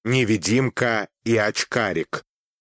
Невидимка и очкарик.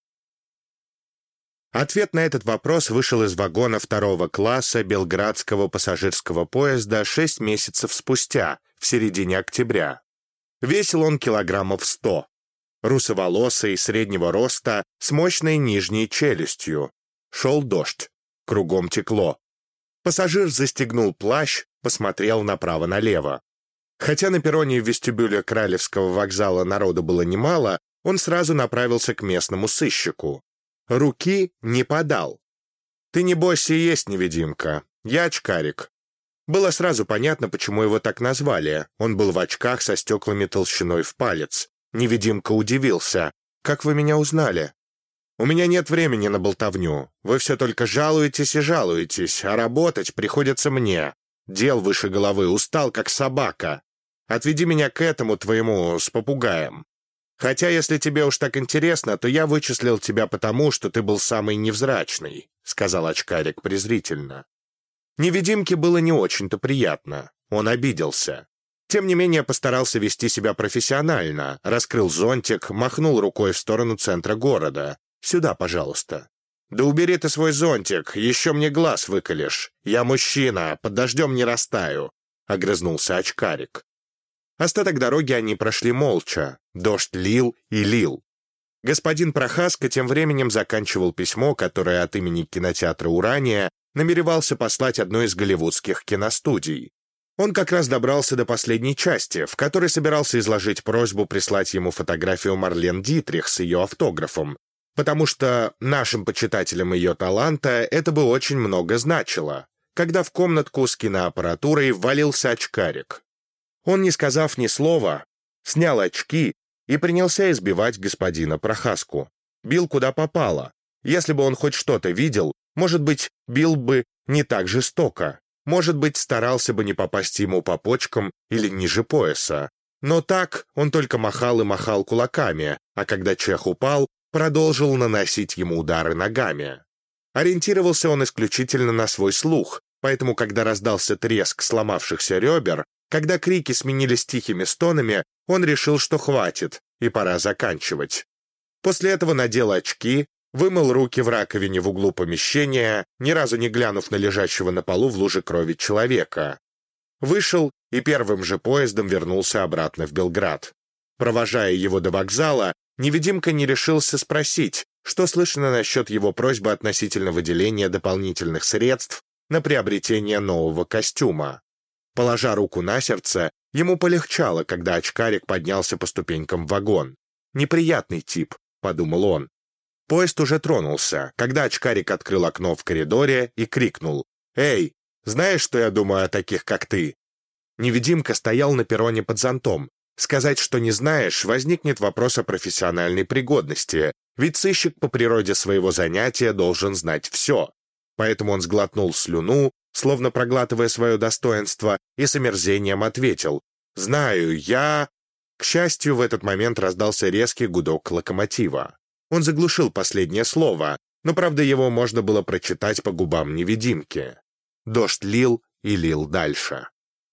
Ответ на этот вопрос вышел из вагона второго класса белградского пассажирского поезда 6 месяцев спустя, в середине октября. Весил он килограммов 100. Русоволосый, среднего роста, с мощной нижней челюстью. Шел дождь. Кругом текло. Пассажир застегнул плащ, посмотрел направо-налево. Хотя на перроне в вестибюле Кралевского вокзала народу было немало, он сразу направился к местному сыщику. Руки не подал. «Ты, небось, и есть невидимка. Я очкарик». Было сразу понятно, почему его так назвали. Он был в очках со стеклами толщиной в палец. Невидимка удивился. «Как вы меня узнали?» «У меня нет времени на болтовню. Вы все только жалуетесь и жалуетесь, а работать приходится мне. Дел выше головы, устал, как собака. Отведи меня к этому твоему с попугаем. Хотя, если тебе уж так интересно, то я вычислил тебя потому, что ты был самый невзрачный», — сказал очкарик презрительно. Невидимке было не очень-то приятно. Он обиделся. Тем не менее, постарался вести себя профессионально, раскрыл зонтик, махнул рукой в сторону центра города. «Сюда, пожалуйста». «Да убери ты свой зонтик, еще мне глаз выколешь. Я мужчина, под дождем не растаю», — огрызнулся очкарик. Остаток дороги они прошли молча. Дождь лил и лил. Господин Прохаска тем временем заканчивал письмо, которое от имени кинотеатра «Урания» намеревался послать одной из голливудских киностудий. Он как раз добрался до последней части, в которой собирался изложить просьбу прислать ему фотографию Марлен Дитрих с ее автографом, потому что нашим почитателям ее таланта это бы очень много значило, когда в комнатку с киноаппаратурой ввалился очкарик. Он, не сказав ни слова, снял очки и принялся избивать господина Прохаску. Бил куда попало. Если бы он хоть что-то видел, может быть, бил бы не так жестоко. Может быть, старался бы не попасть ему по почкам или ниже пояса. Но так он только махал и махал кулаками, а когда чех упал, продолжил наносить ему удары ногами. Ориентировался он исключительно на свой слух, поэтому, когда раздался треск сломавшихся ребер, когда крики сменились тихими стонами, он решил, что хватит, и пора заканчивать. После этого надел очки, вымыл руки в раковине в углу помещения, ни разу не глянув на лежащего на полу в луже крови человека. Вышел и первым же поездом вернулся обратно в Белград. Провожая его до вокзала, невидимка не решился спросить, что слышно насчет его просьбы относительно выделения дополнительных средств на приобретение нового костюма. Положа руку на сердце, ему полегчало, когда очкарик поднялся по ступенькам в вагон. «Неприятный тип», — подумал он. Поезд уже тронулся, когда очкарик открыл окно в коридоре и крикнул: «Эй, знаешь, что я думаю о таких, как ты?» Невидимка стоял на перроне под зонтом. Сказать, что не знаешь, возникнет вопрос о профессиональной пригодности, ведь сыщик по природе своего занятия должен знать все. Поэтому он сглотнул слюну, словно проглатывая свое достоинство, и с омерзением ответил: «Знаю, я...» К счастью, в этот момент раздался резкий гудок локомотива. Он заглушил последнее слово, но, правда, его можно было прочитать по губам невидимки. Дождь лил и лил дальше.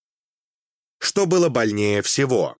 Что было больнее всего?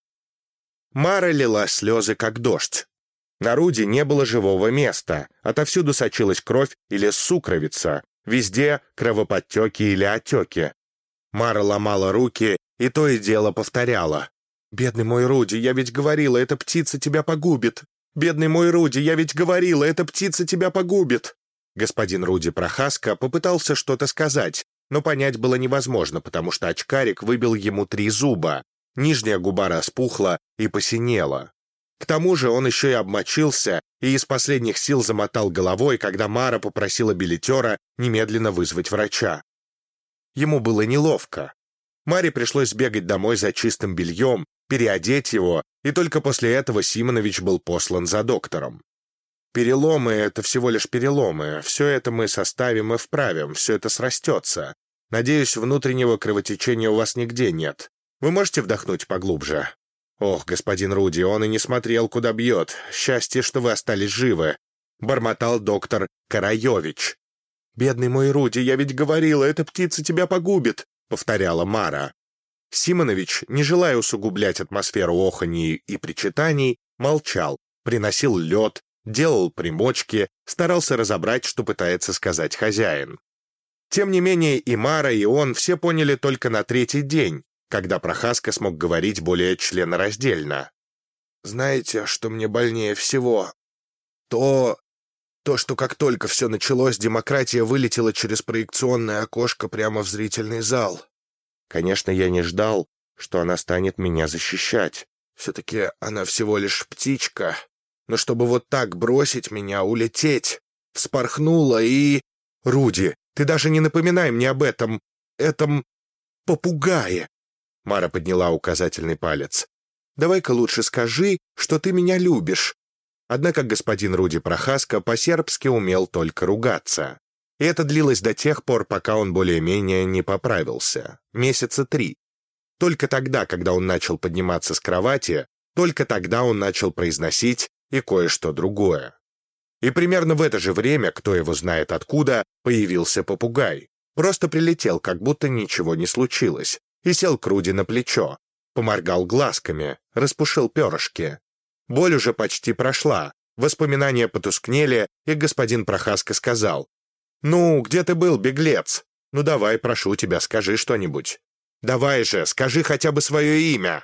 Мара лила слезы, как дождь. На Руде не было живого места, отовсюду сочилась кровь или сукровица, везде кровоподтеки или отеки. Мара ломала руки и то и дело повторяла: «Бедный мой Руди, я ведь говорила, эта птица тебя погубит! Бедный мой Руди, я ведь говорила, эта птица тебя погубит!» Господин Руди Прохаска попытался что-то сказать, но понять было невозможно, потому что очкарик выбил ему 3 зуба, нижняя губа распухла и посинела. К тому же он еще и обмочился и из последних сил замотал головой, когда Мара попросила билетера немедленно вызвать врача. Ему было неловко. Маре пришлось бегать домой за чистым бельем, переодеть его, и только после этого Симонович был послан за доктором. «Переломы — это всего лишь переломы. Все это мы составим и вправим, все это срастется. Надеюсь, внутреннего кровотечения у вас нигде нет. Вы можете вдохнуть поглубже?» «Ох, господин Руди, он и не смотрел, куда бьет. Счастье, что вы остались живы», — бормотал доктор Караевич. «Бедный мой Руди, я ведь говорила, эта птица тебя погубит», — повторяла Мара. Симонович, не желая усугублять атмосферу оханий и причитаний, Молчал, приносил лед, делал примочки, старался разобрать, что пытается сказать хозяин. Тем не менее и Мара, и он все поняли только на третий день, когда Прохаска смог говорить более членораздельно. «Знаете, что мне больнее всего? То, что как только все началось, демократия вылетела через проекционное окошко прямо в зрительный зал. Конечно, я не ждал, что она станет меня защищать. Все-таки она всего лишь птичка. Но чтобы вот так бросить меня, улететь, вспорхнула и... Руди, ты даже не напоминай мне об этом попугае!» Мара подняла указательный палец. «Давай-ка лучше скажи, что ты меня любишь». Однако господин Руди Прохаска по-сербски умел только ругаться. И это длилось до тех пор, пока он более-менее не поправился. Месяца 3. Только тогда, когда он начал подниматься с кровати, только тогда он начал произносить и кое-что другое. И примерно в это же время, кто его знает откуда, появился попугай. Просто прилетел, как будто ничего не случилось, и сел к Руди на плечо. Поморгал глазками, распушил перышки. Боль уже почти прошла, воспоминания потускнели, и господин Прохаска сказал: «Ну, где ты был, беглец? Ну давай, прошу тебя, скажи что-нибудь. Давай же, скажи хотя бы свое имя».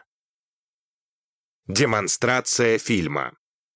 Демонстрация фильма.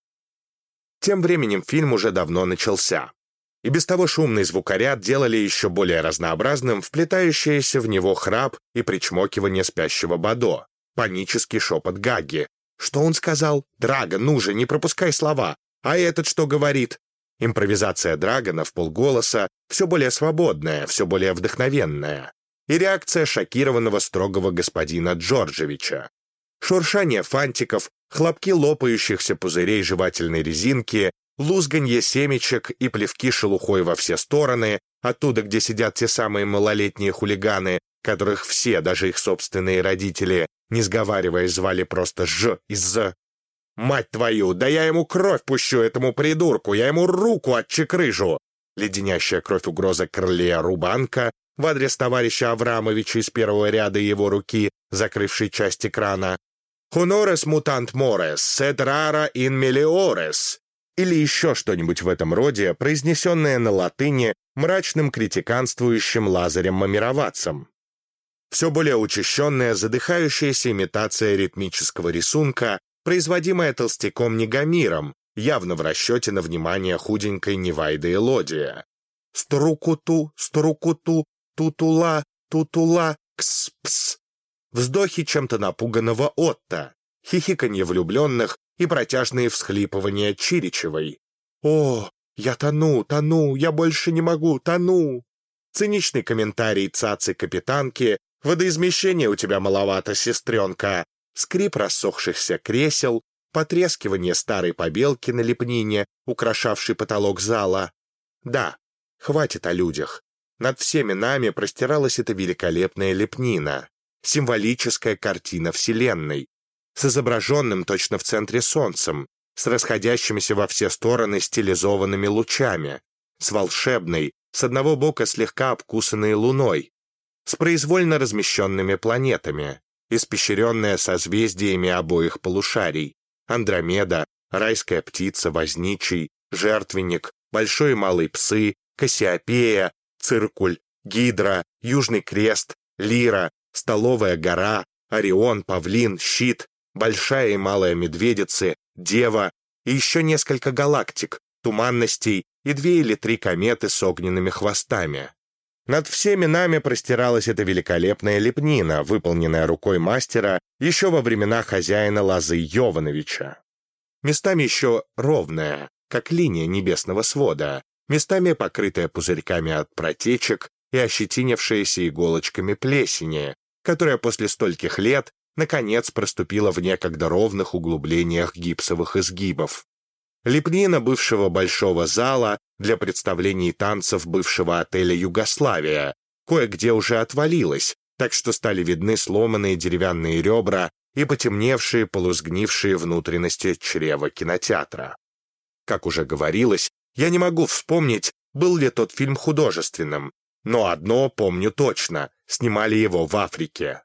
Тем временем фильм уже давно начался. И без того шумный звукоряд делали еще более разнообразным вплетающиеся в него храп и причмокивание спящего Бадо, панический шепот Гаги. «Что он сказал? Драгон, ну же, не пропускай слова! А этот что говорит?» Импровизация Драгона вполголоса, все более свободная, все более вдохновенная. И реакция шокированного строгого господина Джорджевича. Шуршание фантиков, хлопки лопающихся пузырей жевательной резинки, лузганье семечек и плевки шелухой во все стороны, оттуда, где сидят те самые малолетние хулиганы, которых все, даже их собственные родители, не сговариваясь, звали просто «Ж» и «З». «Мать твою, да я ему кровь пущу, этому придурку, я ему руку отчекрыжу!» Леденящая кровь угроза Карлея Рубанка в адрес товарища Аврамовича из первого ряда его руки, закрывшей часть экрана. «Honores mutant mores, sed rara in meliores», или еще что-нибудь в этом роде, произнесенное на латыни мрачным критиканствующим Лазарем-мамировацем. Все более учащенная, задыхающаяся имитация ритмического рисунка, производимая толстяком Негамиром, явно в расчете на внимание худенькой Невайды Элодия. «Струкуту, струкуту, тутула, тутула, кс-пс». Вздохи чем-то напуганного Отто, хихиканье влюбленных и протяжные всхлипывания Чиричевой. «О, я тону, тону, я больше не могу, тону!» Циничный комментарий цацы-капитанки: «Водоизмещения у тебя маловато, сестренка», скрип рассохшихся кресел, потрескивание старой побелки на лепнине, украшавшей потолок зала. Да, хватит о людях. Над всеми нами простиралась эта великолепная лепнина, символическая картина Вселенной, с изображенным точно в центре солнцем, с расходящимися во все стороны стилизованными лучами, с волшебной, с одного бока слегка обкусанной луной, с произвольно размещенными планетами, испещренная созвездиями обоих полушарий: Андромеда, райская птица, возничий, жертвенник, большой и малый псы, Кассиопея, Циркуль, Гидра, Южный крест, Лира, Столовая гора, Орион, Павлин, Щит, Большая и Малая Медведицы, Дева и еще несколько галактик, туманностей и 2 или 3 кометы с огненными хвостами. Над всеми нами простиралась эта великолепная лепнина, выполненная рукой мастера еще во времена хозяина Лозы Йовановича. Местами еще ровная, как линия небесного свода, местами покрытая пузырьками от протечек и ощетинившаяся иголочками плесени, которая после стольких лет наконец проступила в некогда ровных углублениях гипсовых изгибов. Лепнина бывшего большого зала для представлений танцев бывшего отеля «Югославия» кое-где уже отвалилась, так что стали видны сломанные деревянные ребра и потемневшие полусгнившие внутренности чрева кинотеатра. Как уже говорилось, я не могу вспомнить, был ли тот фильм художественным, но одно помню точно — снимали его в Африке.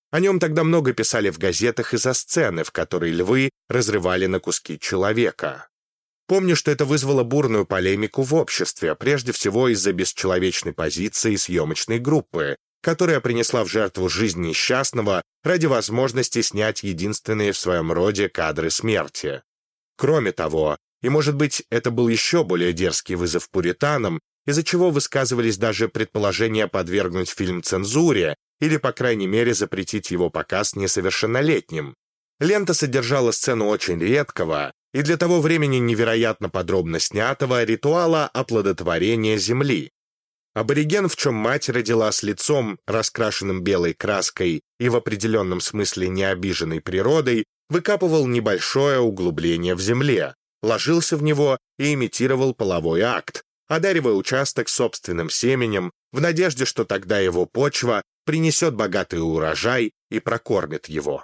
О нем тогда много писали в газетах из-за сцены, в которой львы разрывали на куски человека. Помню, что это вызвало бурную полемику в обществе, прежде всего из-за бесчеловечной позиции съемочной группы, которая принесла в жертву жизнь несчастного ради возможности снять единственные в своем роде кадры смерти. Кроме того, и, может быть, это был еще более дерзкий вызов пуританам, из-за чего высказывались даже предположения подвергнуть фильм цензуре или, по крайней мере, запретить его показ несовершеннолетним. Лента содержала сцену очень редкого и для того времени невероятно подробно снятого ритуала оплодотворения Земли. Абориген, в чем мать родила с лицом, раскрашенным белой краской и в определенном смысле необиженной природой, выкапывал небольшое углубление в земле, ложился в него и имитировал половой акт, одаривая участок собственным семенем в надежде, что тогда его почва принесет богатый урожай и прокормит его.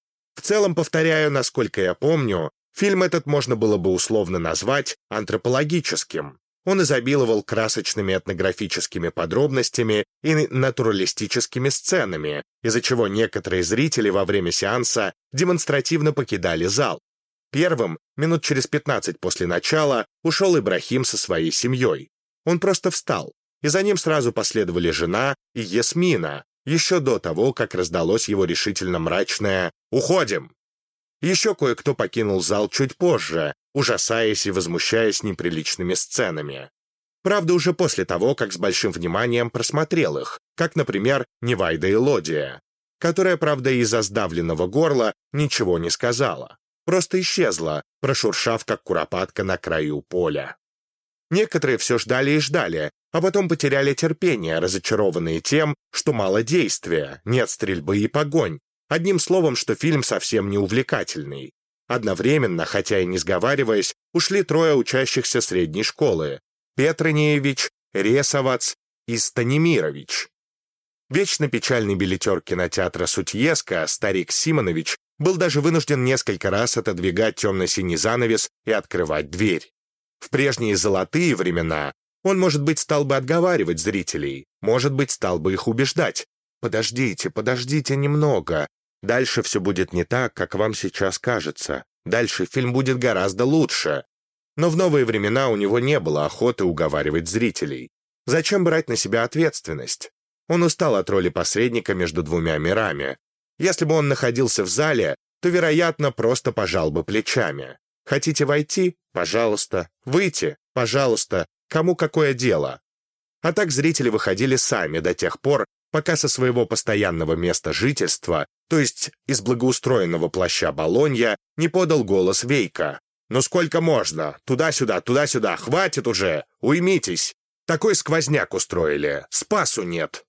В целом, повторяю, насколько я помню, фильм этот можно было бы условно назвать антропологическим. Он изобиловал красочными этнографическими подробностями и натуралистическими сценами, из-за чего некоторые зрители во время сеанса демонстративно покидали зал. Первым, минут через 15 после начала, ушел Ибрахим со своей семьей. Он просто встал, и за ним сразу последовали жена и Ясмина, еще до того, как раздалось его решительно мрачное «Уходим!». Еще кое-кто покинул зал чуть позже, ужасаясь и возмущаясь неприличными сценами. Правда, уже после того, как с большим вниманием просмотрел их, как, например, Невайда Элодия, которая, правда, из-за сдавленного горла ничего не сказала, просто исчезла, прошуршав, как куропатка на краю поля. Некоторые все ждали и ждали, а потом потеряли терпение, разочарованные тем, что мало действия, нет стрельбы и погонь, одним словом, что фильм совсем не увлекательный. Одновременно, хотя и не сговариваясь, ушли трое учащихся средней школы – Петрониевич, Ресовац и Станимирович. Вечно печальный билетер кинотеатра Сутьеска, старик Симонович, был даже вынужден несколько раз отодвигать темно-синий занавес и открывать дверь. В прежние золотые времена он, может быть, стал бы отговаривать зрителей, может быть, стал бы их убеждать. «Подождите, подождите немного. Дальше все будет не так, как вам сейчас кажется. Дальше фильм будет гораздо лучше». Но в новые времена у него не было охоты уговаривать зрителей. Зачем брать на себя ответственность? Он устал от роли посредника между двумя мирами. Если бы он находился в зале, то, вероятно, просто пожал бы плечами. Хотите войти? Пожалуйста. Выйти? Пожалуйста. Кому какое дело? А так зрители выходили сами до тех пор, пока со своего постоянного места жительства, то есть из благоустроенного плаща Болонья, не подал голос Вейка. «Ну сколько можно? Туда-сюда, хватит уже! Уймитесь! Такой сквозняк устроили, спасу нет!»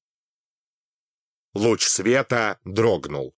Луч света дрогнул.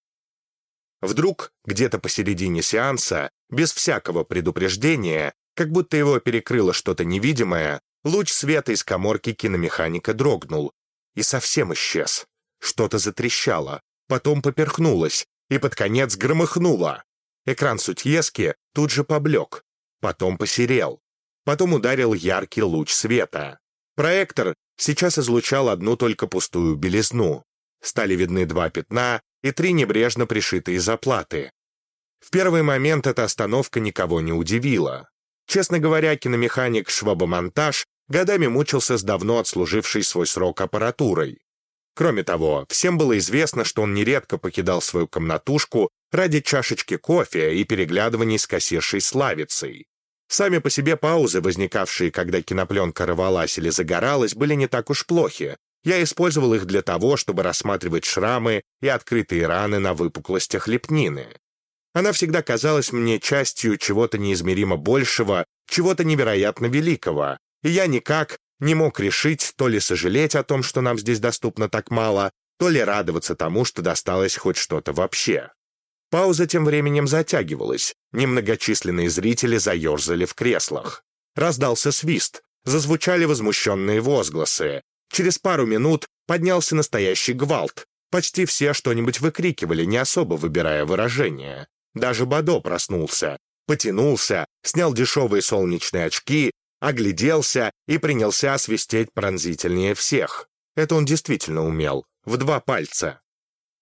Вдруг, где-то посередине сеанса, без всякого предупреждения, как будто его перекрыло что-то невидимое, луч света из каморки киномеханика дрогнул и совсем исчез. Что-то затрещало, потом поперхнулось и под конец громыхнуло. Экран Сутьески тут же поблек, потом посерел, потом ударил яркий луч света. Проектор сейчас излучал одну только пустую белизну. Стали видны два пятна и три небрежно пришитые заплаты. В первый момент эта остановка никого не удивила. Честно говоря, киномеханик Швабомонтаж годами мучился с давно отслужившей свой срок аппаратурой. Кроме того, всем было известно, что он нередко покидал свою комнатушку ради чашечки кофе и переглядываний с кассиршей Славицей. Сами по себе паузы, возникавшие, когда кинопленка рвалась или загоралась, были не так уж плохи. Я использовал их для того, чтобы рассматривать шрамы и открытые раны на выпуклостях лепнины. Она всегда казалась мне частью чего-то неизмеримо большего, чего-то невероятно великого, и я никак не мог решить, то ли сожалеть о том, что нам здесь доступно так мало, то ли радоваться тому, что досталось хоть что-то вообще. Пауза тем временем затягивалась, немногочисленные зрители заерзали в креслах. Раздался свист, зазвучали возмущенные возгласы. Через пару минут поднялся настоящий гвалт. Почти все что-нибудь выкрикивали, не особо выбирая выражения. Даже Бадо проснулся, потянулся, снял дешевые солнечные очки, огляделся и принялся свистеть пронзительнее всех. Это он действительно умел, в 2 пальца.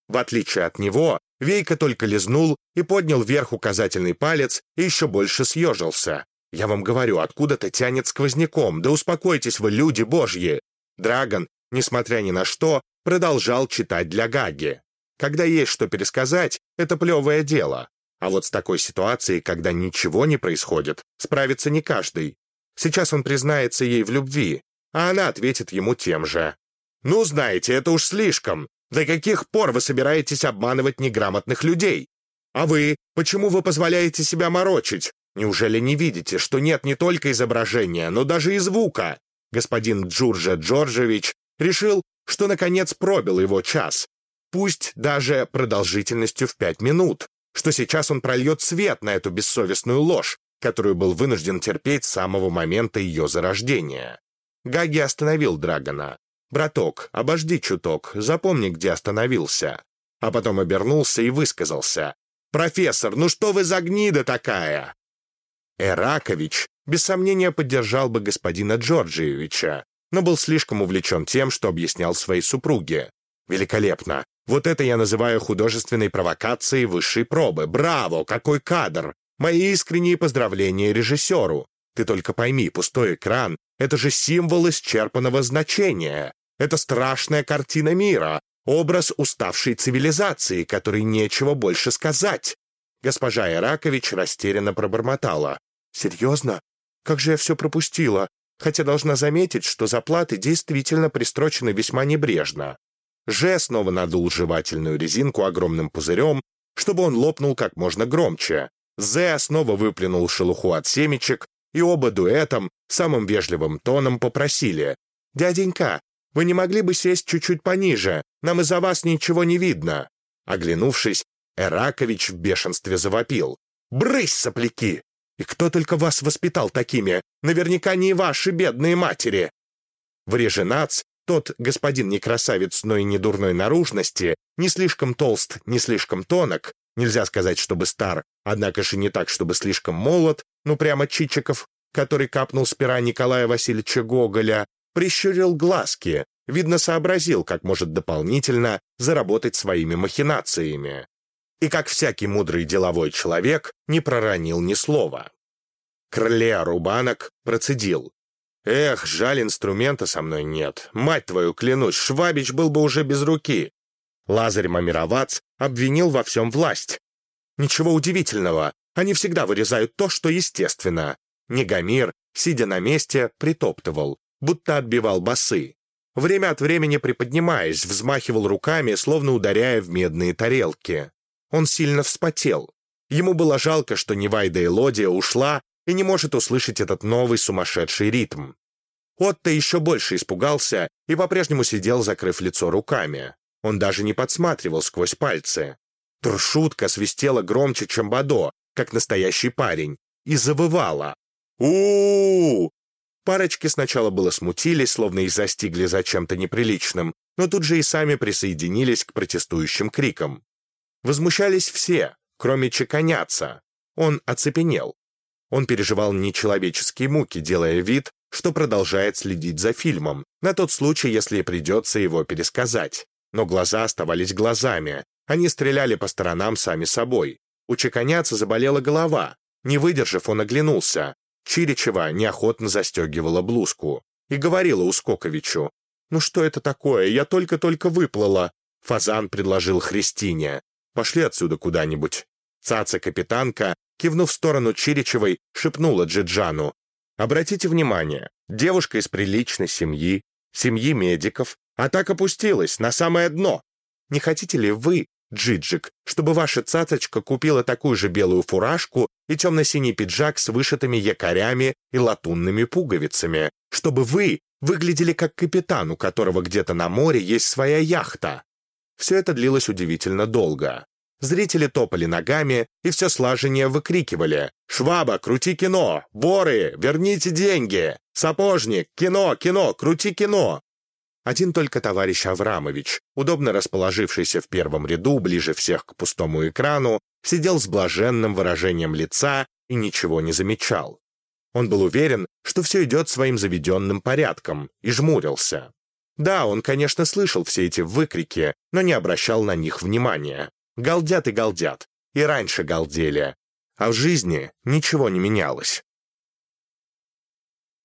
В отличие от него, Вейка только лизнул и поднял вверх указательный палец и еще больше съежился. «Я вам говорю, откуда-то тянет сквозняком, да успокойтесь вы, люди божьи!» Драгон, несмотря ни на что, продолжал читать для Гаги. Когда есть что пересказать, это плевое дело. А вот с такой ситуацией, когда ничего не происходит, справится не каждый. Сейчас он признается ей в любви, а она ответит ему тем же. «Ну, знаете, это уж слишком. До каких пор вы собираетесь обманывать неграмотных людей? А вы, почему вы позволяете себя морочить? Неужели не видите, что нет не только изображения, но даже и звука?» Господин Джурджа Джорджевич решил, что наконец пробил его час, пусть даже продолжительностью в 5 минут, что сейчас он прольет свет на эту бессовестную ложь, которую был вынужден терпеть с самого момента ее зарождения. Гаги остановил Драгона. «Браток, обожди чуток, запомни, где остановился». А потом обернулся и высказался. «Профессор, ну что вы за гнида такая?» Эракович, без сомнения, поддержал бы господина Джорджиевича, но был слишком увлечен тем, что объяснял своей супруге. «Великолепно! Вот это я называю художественной провокацией высшей пробы. Браво! Какой кадр! Мои искренние поздравления режиссеру! Ты только пойми, пустой экран — это же символ исчерпанного значения. Это страшная картина мира, образ уставшей цивилизации, которой нечего больше сказать». Госпожа Эракович растерянно пробормотала. «Серьезно? Как же я все пропустила? Хотя должна заметить, что заплаты действительно пристрочены весьма небрежно». Же снова надул жевательную резинку огромным пузырем, чтобы он лопнул как можно громче. Зе снова выплюнул шелуху от семечек, и оба дуэтом, самым вежливым тоном попросили. «Дяденька, вы не могли бы сесть чуть-чуть пониже? Нам из-за вас ничего не видно». Оглянувшись, Эракович в бешенстве завопил. «Брысь, сопляки! И кто только вас воспитал такими? Наверняка не ваши бедные матери!» Вреженац, тот господин не красавец, но и не дурной наружности, не слишком толст, не слишком тонок, нельзя сказать, чтобы стар, однако же не так, чтобы слишком молод, ну прямо Чичиков, который капнул с пера Николая Васильевича Гоголя, прищурил глазки, видно, сообразил, как может дополнительно заработать своими махинациями. И, как всякий мудрый деловой человек, не проронил ни слова. Крыле Рубанок процедил. «Эх, жаль, инструмента со мной нет. Мать твою, клянусь, Швабич был бы уже без руки». Лазарь Мамировац обвинил во всем власть. «Ничего удивительного, они всегда вырезают то, что естественно». Негомир, сидя на месте, притоптывал, будто отбивал басы. Время от времени приподнимаясь, взмахивал руками, словно ударяя в медные тарелки. Он сильно вспотел. Ему было жалко, что Невайда Элодия ушла и не может услышать этот новый сумасшедший ритм. Отто еще больше испугался и по-прежнему сидел, закрыв лицо руками. Он даже не подсматривал сквозь пальцы. Тршутка свистела громче, чем Бадо, как настоящий парень, и завывала. у Парочки сначала было смутились, словно их застигли за чем-то неприличным, но тут же и сами присоединились к протестующим крикам. Возмущались все, кроме Чеканяца. Он оцепенел. Он переживал нечеловеческие муки, делая вид, что продолжает следить за фильмом, на тот случай, если придется его пересказать. Но глаза оставались глазами, они стреляли по сторонам сами собой. У Чеканяца заболела голова. Не выдержав, он оглянулся. Чиричева неохотно застегивала блузку и говорила Ускоковичу: «Ну что это такое? Я только-только выплыла». Фазан предложил Христине: «Пошли отсюда куда-нибудь». Цаца-капитанка, кивнув в сторону Чиричевой, шепнула Джиджану: «Обратите внимание, девушка из приличной семьи, семьи медиков, а так опустилась на самое дно. Не хотите ли вы, Джиджик, чтобы ваша цацочка купила такую же белую фуражку и темно-синий пиджак с вышитыми якорями и латунными пуговицами, чтобы вы выглядели как капитан, у которого где-то на море есть своя яхта?» Все это длилось удивительно долго. Зрители топали ногами и все слаженнее выкрикивали: «Шваба, крути кино! Боры, верните деньги! Сапожник, кино, кино, крути кино!» Один только товарищ Аврамович, удобно расположившийся в первом ряду, ближе всех к пустому экрану, сидел с блаженным выражением лица и ничего не замечал. Он был уверен, что все идет своим заведенным порядком, и жмурился. Да, он, конечно, слышал все эти выкрики, но не обращал на них внимания. Галдят и галдят. И раньше галдели. А в жизни ничего не менялось.